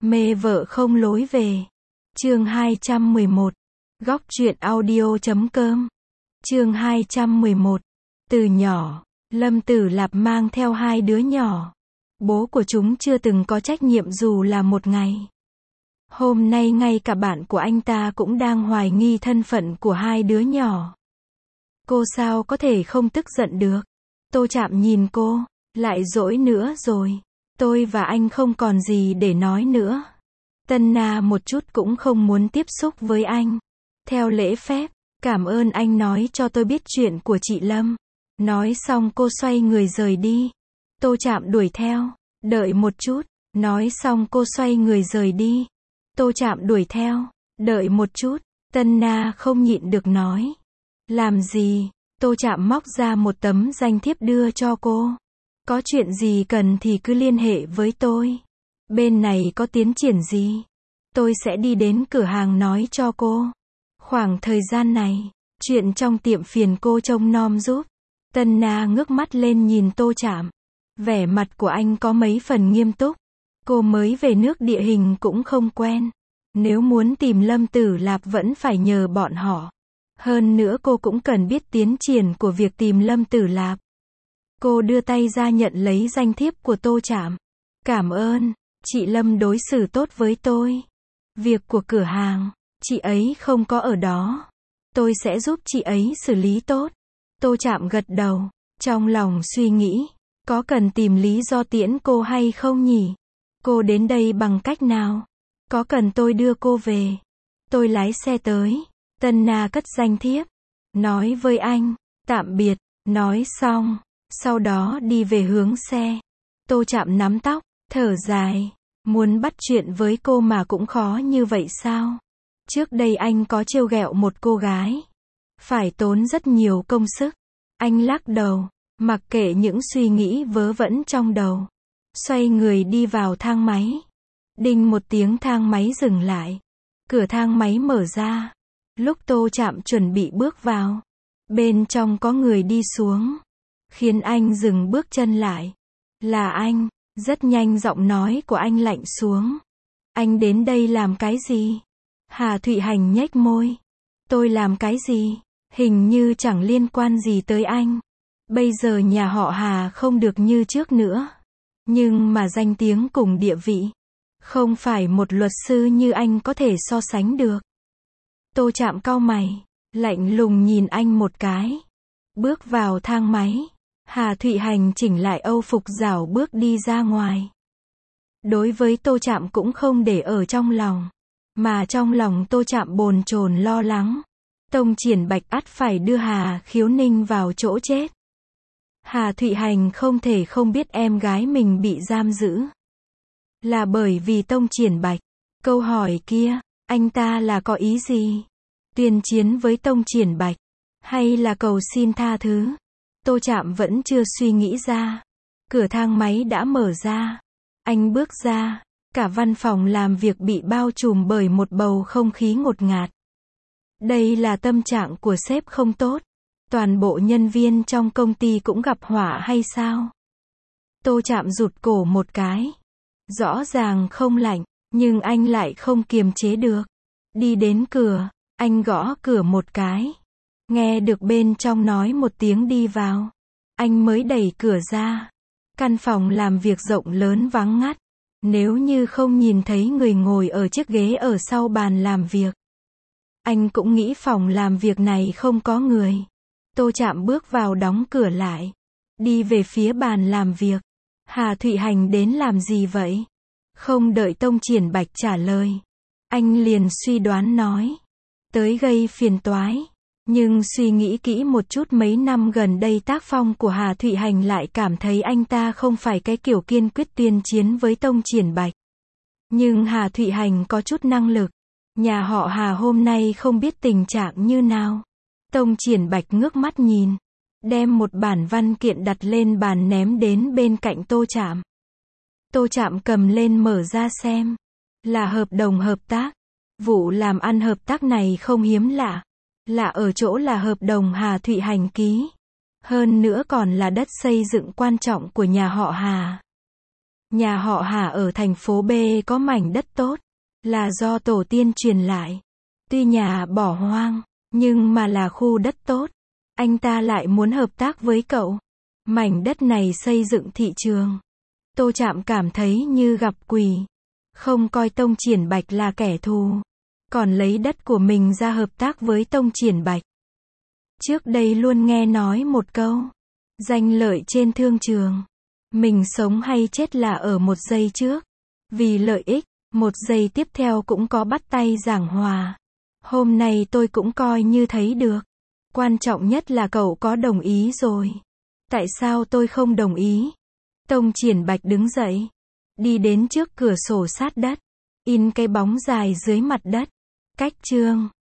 Mê vợ không lối về. Chương 211. Góc truyện audio.com. Chương 211. Từ nhỏ, Lâm Tử Lạp mang theo hai đứa nhỏ. Bố của chúng chưa từng có trách nhiệm dù là một ngày. Hôm nay ngay cả bạn của anh ta cũng đang hoài nghi thân phận của hai đứa nhỏ. Cô sao có thể không tức giận được? Tô Trạm nhìn cô, lại dỗi nữa rồi. Tôi và anh không còn gì để nói nữa. Tân Na một chút cũng không muốn tiếp xúc với anh. Theo lễ phép, cảm ơn anh nói cho tôi biết chuyện của chị Lâm. Nói xong cô xoay người rời đi. Tô Trạm đuổi theo. Đợi một chút. Nói xong cô xoay người rời đi. Tô Trạm đuổi theo. Đợi một chút. Tân Na không nhịn được nói. Làm gì? Tô Trạm móc ra một tấm danh thiếp đưa cho cô. Có chuyện gì cần thì cứ liên hệ với tôi. Bên này có tiến triển gì, tôi sẽ đi đến cửa hàng nói cho cô. Khoảng thời gian này, chuyện trong tiệm phiền cô trông nom giúp. Tân Na ngước mắt lên nhìn Tô Trạm. Vẻ mặt của anh có mấy phần nghiêm túc. Cô mới về nước địa hình cũng không quen. Nếu muốn tìm Lâm Tử Lạp vẫn phải nhờ bọn họ. Hơn nữa cô cũng cần biết tiến triển của việc tìm Lâm Tử Lạp. Cô đưa tay ra nhận lấy danh thiếp của Tô Trạm. Cảm ơn, chị Lâm đối xử tốt với tôi. Việc của cửa hàng, chị ấy không có ở đó. Tôi sẽ giúp chị ấy xử lý tốt. Tô Trạm gật đầu, trong lòng suy nghĩ, có cần tìm lý do tiễn cô hay không nhỉ? Cô đến đây bằng cách nào? Có cần tôi đưa cô về? Tôi lái xe tới. Tân Na cất danh thiếp, nói với anh, tạm biệt, nói xong, sau đó đi về hướng xe. Tô Trạm nắm tóc, thở dài, muốn bắt chuyện với cô mà cũng khó như vậy sao? Trước đây anh có trêu ghẹo một cô gái, phải tốn rất nhiều công sức. Anh lắc đầu, mặc kệ những suy nghĩ vớ vẩn trong đầu, xoay người đi vào thang máy. Đinh một tiếng thang máy dừng lại. Cửa thang máy mở ra. Lúc Tô Trạm chuẩn bị bước vào, bên trong có người đi xuống, khiến anh dừng bước chân lại. Là anh. Rất nhanh giọng nói của anh lạnh xuống. Anh đến đây làm cái gì? Hà Thụy Hành nhếch môi. Tôi làm cái gì? Hình như chẳng liên quan gì tới anh. Bây giờ nhà họ Hà không được như trước nữa. Nhưng mà danh tiếng cùng địa vị, không phải một luật sư như anh có thể so sánh được. Tô Trạm cau mày, lạnh lùng nhìn anh một cái. Bước vào thang máy. Hà Thụy Hành chỉnh lại âu phục rảo bước đi ra ngoài. Đối với Tô Trạm cũng không để ở trong lòng. Mà trong lòng Tô Trạm bồn chồn lo lắng. Tông Triển Bạch ắt phải đưa Hà Khiếu Ninh vào chỗ chết. Hà Thụy Hành không thể không biết em gái mình bị giam giữ. Là bởi vì Tông Triển Bạch. Câu hỏi kia, anh ta là có ý gì? Tuyên chiến với Tông Triển Bạch? Hay là cầu xin tha thứ? Tô Trạm vẫn chưa suy nghĩ ra. Cửa thang máy đã mở ra. Anh bước ra. Cả văn phòng làm việc bị bao trùm bởi một bầu không khí ngột ngạt. Đây là tâm trạng của sếp không tốt. Toàn bộ nhân viên trong công ty cũng gặp họa hay sao? Tô Trạm rụt cổ một cái. Rõ ràng không lạnh, nhưng anh lại không kiềm chế được. Đi đến cửa, anh gõ cửa một cái. Nghe được bên trong nói một tiếng đi vào. Anh mới đẩy cửa ra. Căn phòng làm việc rộng lớn vắng ngắt. Nếu như không nhìn thấy người ngồi ở chiếc ghế ở sau bàn làm việc, anh cũng nghĩ phòng làm việc này không có người. Tô Trạm bước vào đóng cửa lại. Đi về phía bàn làm việc. Hà Thụy Hành đến làm gì vậy? Không đợi Tông Triển Bạch trả lời. Anh liền suy đoán nói. Tới gây phiền toái. Nhưng suy nghĩ kỹ một chút mấy năm gần đây tác phong của Hà Thụy Hành lại cảm thấy anh ta không phải cái kiểu kiên quyết tuyên chiến với Tông Triển Bạch. Nhưng Hà Thụy Hành có chút năng lực. Nhà họ Hà hôm nay không biết tình trạng như nào. Tông Triển Bạch ngước mắt nhìn. Đem một bản văn kiện đặt lên bàn ném đến bên cạnh Tô Trạm. Tô Trạm cầm lên mở ra xem. Là hợp đồng hợp tác. Vụ làm ăn hợp tác này không hiếm lạ. Lạ ở chỗ là hợp đồng Hà Thụy Hành ký. Hơn nữa còn là đất xây dựng quan trọng của nhà họ Hà. Nhà họ Hà ở thành phố B có mảnh đất tốt, là do tổ tiên truyền lại. Tuy nhà bỏ hoang, nhưng mà là khu đất tốt. Anh ta lại muốn hợp tác với cậu. Mảnh đất này xây dựng thị trường. Tô Trạm cảm thấy như gặp quỷ. Không coi Tông Triển Bạch là kẻ thù. Còn lấy đất của mình ra hợp tác với Tông Triển Bạch. Trước đây luôn nghe nói một câu. Danh lợi trên thương trường. Mình sống hay chết là ở một giây trước. Vì lợi ích, một giây tiếp theo cũng có bắt tay giảng hòa. Hôm nay tôi cũng coi như thấy được. Quan trọng nhất là cậu có đồng ý rồi. Tại sao tôi không đồng ý? Tông Triển Bạch đứng dậy. Đi đến trước cửa sổ sát đất. In cái bóng dài dưới mặt đất. Cách chương